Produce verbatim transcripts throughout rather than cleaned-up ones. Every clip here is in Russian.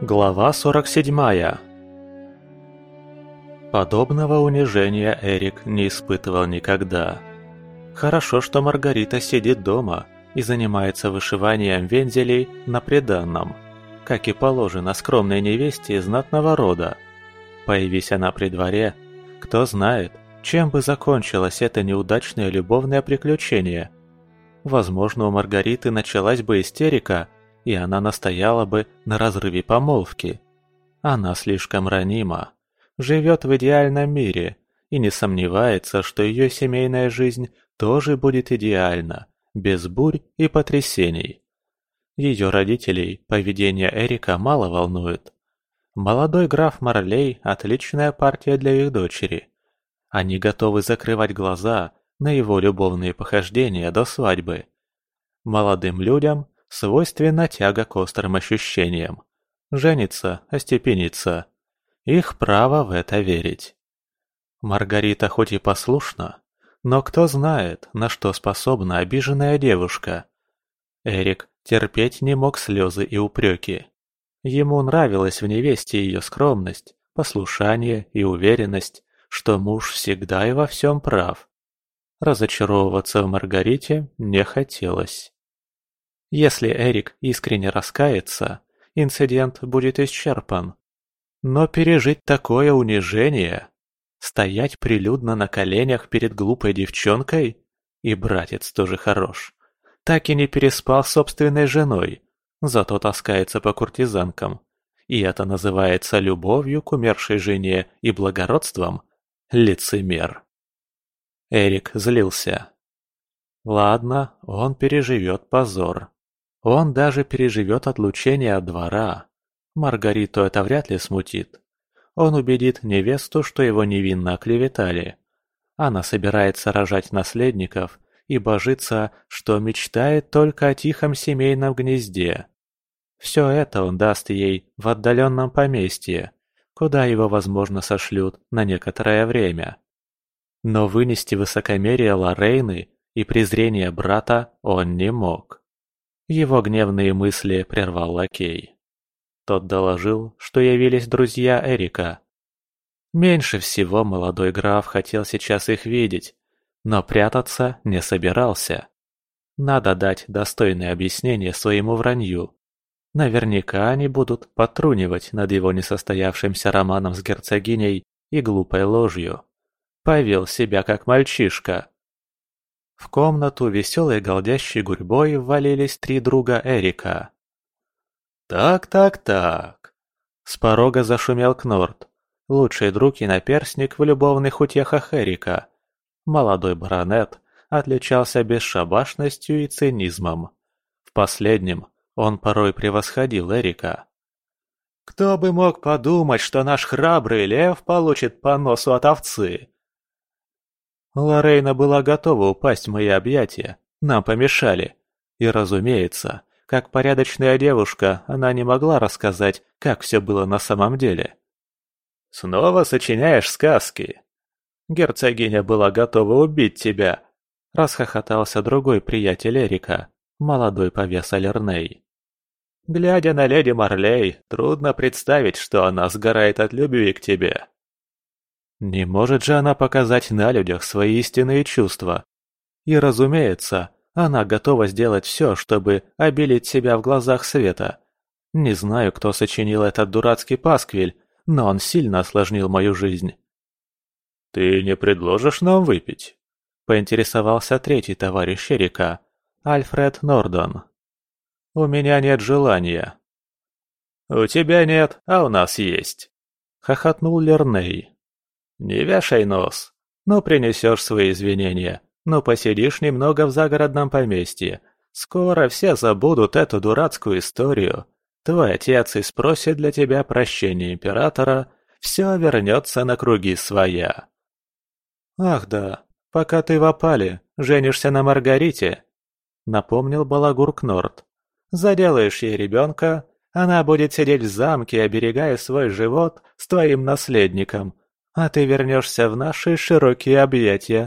Глава сорок седьмая. Подобного унижения Эрик не испытывал никогда. Хорошо, что Маргарита сидит дома и занимается вышиванием вензелей на приданном, как и положено скромной невесте из знатного рода. Появись она при дворе, кто знает, чем бы закончилось это неудачное любовное приключение. Возможно, у Маргариты началась бы истерика, и она настояла бы на разрыве помолвки. Она слишком ранима, живет в идеальном мире и не сомневается, что ее семейная жизнь тоже будет идеальна, без бурь и потрясений. Ее родителей поведение Эрика мало волнует. Молодой граф Марлей – отличная партия для их дочери. Они готовы закрывать глаза на его любовные похождения до свадьбы. Молодым людям свойственна тяга к острым ощущениям. Жениться, остепениться. Их право в это верить. Маргарита хоть и послушна, но кто знает, на что способна обиженная девушка. Эрик терпеть не мог слезы и упреки. Ему нравилась в невесте ее скромность, послушание и уверенность, что муж всегда и во всем прав. Разочаровываться в Маргарите не хотелось. Если Эрик искренне раскается, инцидент будет исчерпан. Но пережить такое унижение, стоять прилюдно на коленях перед глупой девчонкой, и братец тоже хорош, так и не переспал с собственной женой, зато таскается по куртизанкам, и это называется любовью к умершей жене и благородством? Лицемер. Эрик злился. Ладно, он переживет позор. Он даже переживет отлучение от двора. Маргариту это вряд ли смутит. Он убедит невесту, что его невинно оклеветали. Она собирается рожать наследников и божится, что мечтает только о тихом семейном гнезде. Все это он даст ей в отдаленном поместье, куда его, возможно, сошлют на некоторое время. Но вынести высокомерие Лорейны и презрение брата он не мог. Его гневные мысли прервал лакей. Тот доложил, что явились друзья Эрика. Меньше всего молодой граф хотел сейчас их видеть, но прятаться не собирался. Надо дать достойное объяснение своему вранью. Наверняка они будут подтрунивать над его несостоявшимся романом с герцогиней и глупой ложью. Повел себя как мальчишка. В комнату веселой голдящей гурьбой ввалились три друга Эрика. «Так-так-так», — с порога зашумел Кнорт, лучший друг и наперсник в любовных утехах Эрика. Молодой баронет отличался бесшабашностью и цинизмом. В последнем он порой превосходил Эрика. «Кто бы мог подумать, что наш храбрый лев получит по носу от овцы?» Лорейна была готова упасть в мои объятия, нам помешали. И, разумеется, как порядочная девушка, она не могла рассказать, как все было на самом деле. «Снова сочиняешь сказки? Герцогиня была готова убить тебя!» — расхохотался другой приятель Эрика, молодой повес Алерней. «Глядя на леди Марлей, трудно представить, что она сгорает от любви к тебе». Не может же она показать на людях свои истинные чувства. И, разумеется, она готова сделать все, чтобы обелить себя в глазах света. Не знаю, кто сочинил этот дурацкий пасквиль, но он сильно осложнил мою жизнь. «Ты не предложишь нам выпить?» — поинтересовался третий товарищ Эрика, Альфред Нордон. «У меня нет желания». «У тебя нет, а у нас есть», — хохотнул Лерней. «Не вешай нос. Ну, принесешь свои извинения. Ну, посидишь немного в загородном поместье. Скоро все забудут эту дурацкую историю. Твой отец и спросит для тебя прощения императора. Все вернется на круги своя». «Ах да, пока ты в опале, женишься на Маргарите», — напомнил балагур Кнорт. «Заделаешь ей ребенка, она будет сидеть в замке, оберегая свой живот с твоим наследником. А ты вернешься в наши широкие объятия».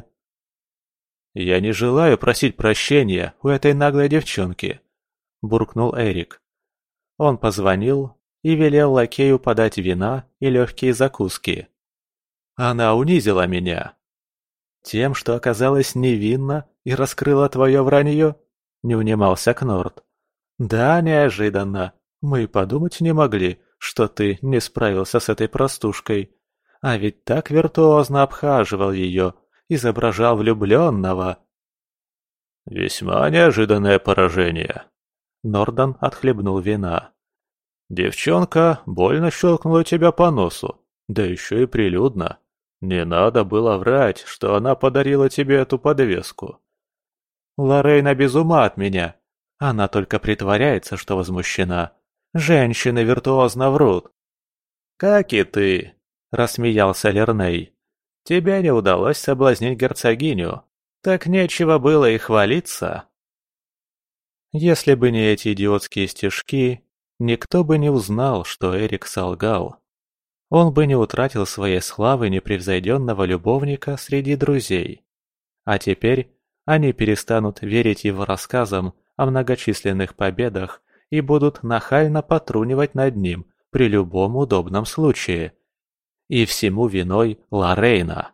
«Я не желаю просить прощения у этой наглой девчонки», – буркнул Эрик. Он позвонил и велел лакею подать вина и легкие закуски. Она унизила меня. Тем, что оказалась невинна и раскрыла твое вранье, не унимался Кнорт. Да, неожиданно. Мы и подумать не могли, что ты не справился с этой простушкой. А ведь так виртуозно обхаживал ее, изображал влюбленного. Весьма неожиданное поражение. Нордан отхлебнул вина. Девчонка больно щелкнула тебя по носу, да еще и прилюдно. Не надо было врать, что она подарила тебе эту подвеску. Лорейна без ума от меня. Она только притворяется, что возмущена. Женщины виртуозно врут. Как и ты, рассмеялся Лерней. Тебе не удалось соблазнить герцогиню. Так нечего было и хвалиться. Если бы не эти идиотские стишки, никто бы не узнал, что Эрик солгал. Он бы не утратил своей славы непревзойденного любовника среди друзей. А теперь они перестанут верить его рассказам о многочисленных победах и будут нахально потрунивать над ним при любом удобном случае. И всему виной Лорейна.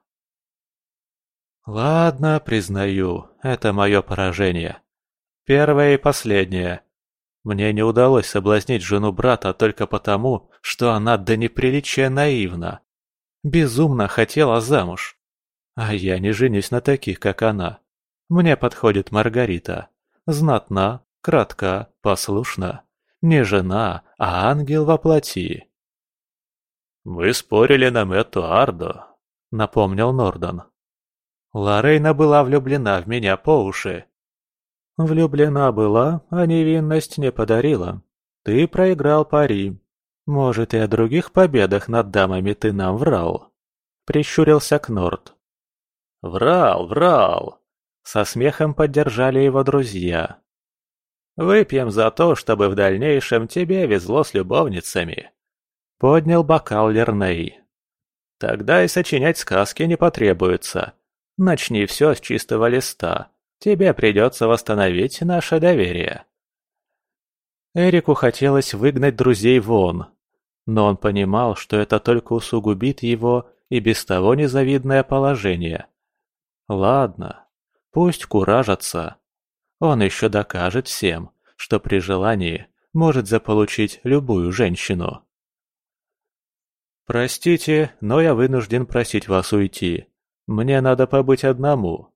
Ладно, признаю, это мое поражение. Первое и последнее. Мне не удалось соблазнить жену брата только потому, что она до неприличия наивна. Безумно хотела замуж. А я не женюсь на таких, как она. Мне подходит Маргарита. Знатна, кратка, послушна. Не жена, а ангел во плоти. «Мы спорили на Мэтту Ардо», — напомнил Нордан. Лорейна была влюблена в меня по уши. Влюблена была, а невинность не подарила. Ты проиграл пари. Может, и о других победах над дамами ты нам врал?» Прищурился Кнорт. «Врал, врал!» Со смехом поддержали его друзья. «Выпьем за то, чтобы в дальнейшем тебе везло с любовницами!» Поднял бокал Лерней. «Тогда и сочинять сказки не потребуется. Начни все с чистого листа. Тебе придется восстановить наше доверие». Эрику хотелось выгнать друзей вон, но он понимал, что это только усугубит его и без того незавидное положение. Ладно, пусть куражатся. Он еще докажет всем, что при желании может заполучить любую женщину. «Простите, но я вынужден просить вас уйти. Мне надо побыть одному».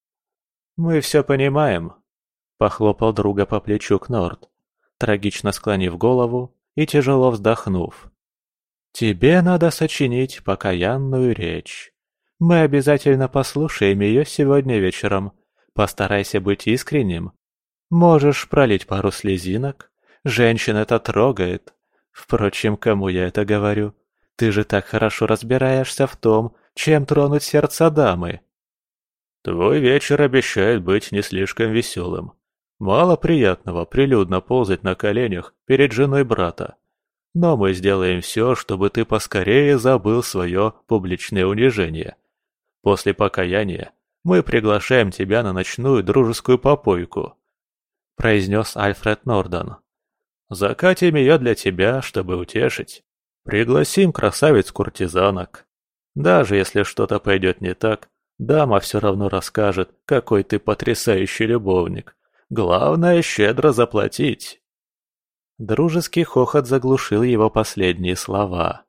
«Мы все понимаем», — похлопал друга по плечу Кнорт, трагично склонив голову и тяжело вздохнув. «Тебе надо сочинить покаянную речь. Мы обязательно послушаем ее сегодня вечером. Постарайся быть искренним. Можешь пролить пару слезинок. Женщин это трогает. Впрочем, кому я это говорю? Ты же так хорошо разбираешься в том, чем тронуть сердце дамы». «Твой вечер обещает быть не слишком веселым. Мало приятного прилюдно ползать на коленях перед женой брата. Но мы сделаем все, чтобы ты поскорее забыл свое публичное унижение. После покаяния мы приглашаем тебя на ночную дружескую попойку», — произнес Альфред Нордан. «Закатим ее для тебя, чтобы утешить. Пригласим красавиц-куртизанок. Даже если что-то пойдет не так, дама все равно расскажет, какой ты потрясающий любовник. Главное, щедро заплатить». Дружеский хохот заглушил его последние слова.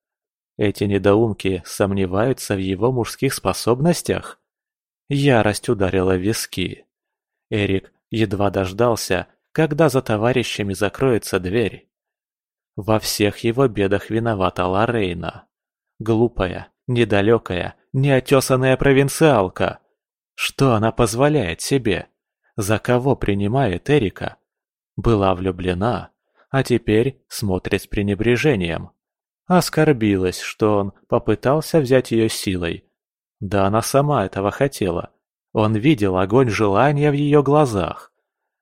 Эти недоумки сомневаются в его мужских способностях? Ярость ударила в виски. Эрик едва дождался, когда за товарищами закроется дверь. Во всех его бедах виновата Лорейна. Глупая, недалекая, неотесанная провинциалка. Что она позволяет себе? За кого принимает Эрика? Была влюблена, а теперь смотрит с пренебрежением. Оскорбилась, что он попытался взять ее силой. Да она сама этого хотела. Он видел огонь желания в ее глазах.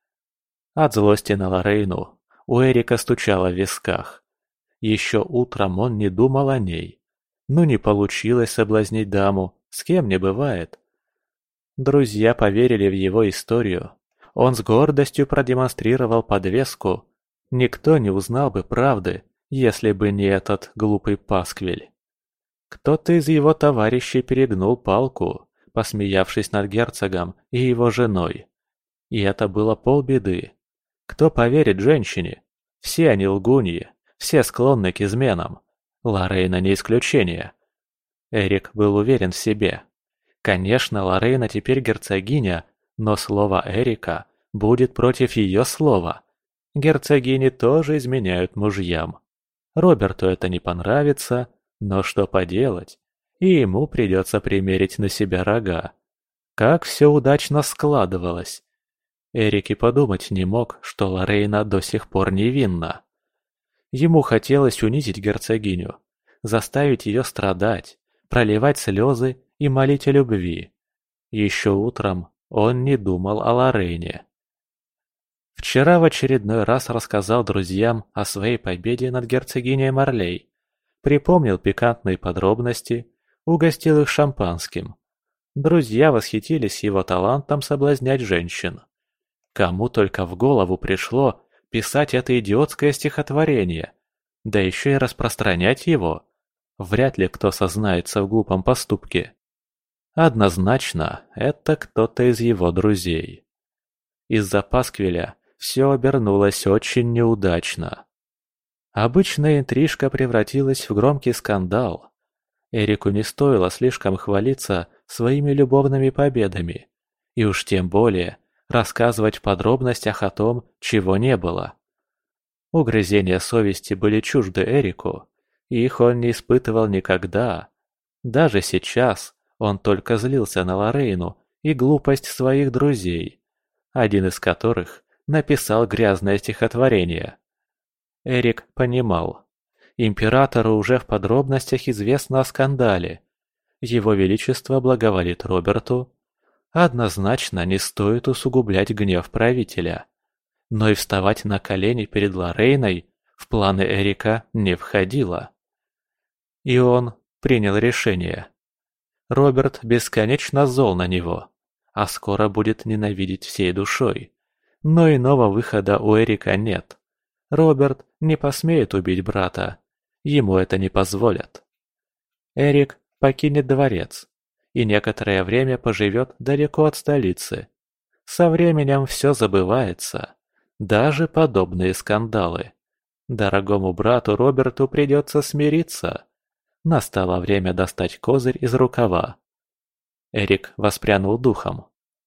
От злости на Лорейну у Эрика стучало в висках. Еще утром он не думал о ней. Ну не получилось соблазнить даму, с кем не бывает. Друзья поверили в его историю. Он с гордостью продемонстрировал подвеску. Никто не узнал бы правды, если бы не этот глупый пасквиль. Кто-то из его товарищей перегнул палку, посмеявшись над герцогом и его женой. И это было полбеды. Кто поверит женщине? Все они лгуньи, все склонны к изменам. Лорейна не исключение. Эрик был уверен в себе. Конечно, Лорейна теперь герцогиня, но слово Эрика будет против ее слова. Герцогини тоже изменяют мужьям. Роберту это не понравится, но что поделать? И ему придется примерить на себя рога. Как все удачно складывалось. Эрик и подумать не мог, что Лорейна до сих пор невинна. Ему хотелось унизить герцогиню, заставить ее страдать, проливать слезы и молить о любви. Еще утром он не думал о Лорейне. Вчера в очередной раз рассказал друзьям о своей победе над герцогиней Марлей, припомнил пикантные подробности, угостил их шампанским. Друзья восхитились его талантом соблазнять женщин. Кому только в голову пришло писать это идиотское стихотворение, да еще и распространять его. Вряд ли кто сознается в глупом поступке. Однозначно, это кто-то из его друзей. Из-за пасквиля все обернулось очень неудачно. Обычная интрижка превратилась в громкий скандал. Эрику не стоило слишком хвалиться своими любовными победами, и уж тем более рассказывать в подробностях о том, чего не было. Угрызения совести были чужды Эрику, и их он не испытывал никогда. Даже сейчас он только злился на Лорейну и глупость своих друзей, один из которых написал грязное стихотворение. Эрик понимал. Императору уже в подробностях известно о скандале. Его Величество благоволит Роберту. Однозначно не стоит усугублять гнев правителя. Но и вставать на колени перед Лорейной в планы Эрика не входило. И он принял решение. Роберт бесконечно зол на него, а скоро будет ненавидеть всей душой. Но иного выхода у Эрика нет. Роберт не посмеет убить брата. Ему это не позволят. Эрик покинет дворец и некоторое время поживет далеко от столицы. Со временем все забывается. Даже подобные скандалы. Дорогому брату Роберту придется смириться. Настало время достать козырь из рукава. Эрик воспрянул духом.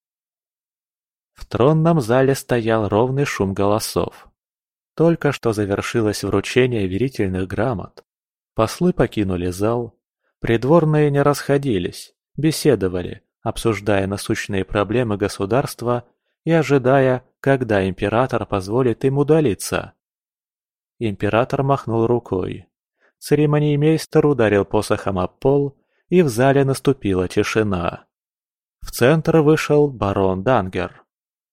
В тронном зале стоял ровный шум голосов. Только что завершилось вручение верительных грамот. Послы покинули зал. Придворные не расходились, беседовали, обсуждая насущные проблемы государства и ожидая, когда император позволит им удалиться. Император махнул рукой. Церемониймейстер ударил посохом об пол, и в зале наступила тишина. В центр вышел барон Дангер.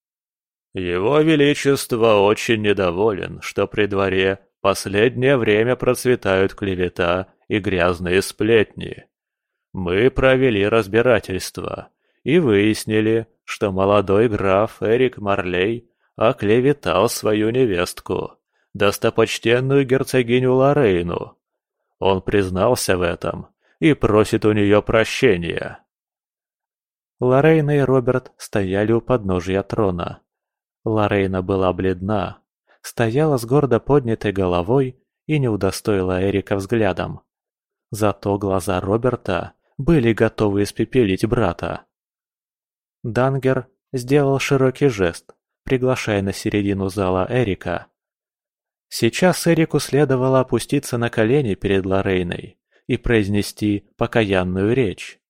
«Его Величество очень недоволен, что при дворе последнее время процветают клевета и грязные сплетни. Мы провели разбирательство и выяснили, что молодой граф Эрик Марлей оклеветал свою невестку, достопочтенную герцогиню Лорейну. Он признался в этом и просит у нее прощения». Лорейна и Роберт стояли у подножия трона. Лорейна была бледна, стояла с гордо поднятой головой и не удостоила Эрика взглядом. Зато глаза Роберта были готовы испепелить брата. Дангер сделал широкий жест, приглашая на середину зала Эрика. Сейчас Эрику следовало опуститься на колени перед Лорейной и произнести покаянную речь.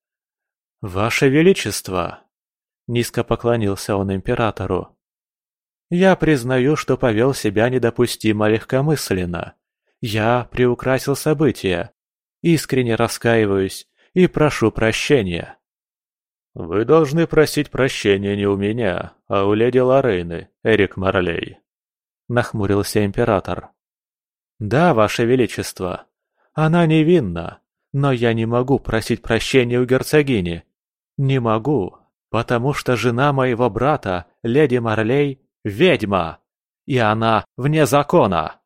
«Ваше Величество!» – низко поклонился он императору. «Я признаю, что повел себя недопустимо легкомысленно. Я приукрасил события. Искренне раскаиваюсь и прошу прощения». «Вы должны просить прощения не у меня, а у леди Лорейны, Эрик Марлей», – нахмурился император. «Да, Ваше Величество, она невинна, но я не могу просить прощения у герцогини. Не могу, потому что жена моего брата, леди Марлей, ведьма, и она вне закона».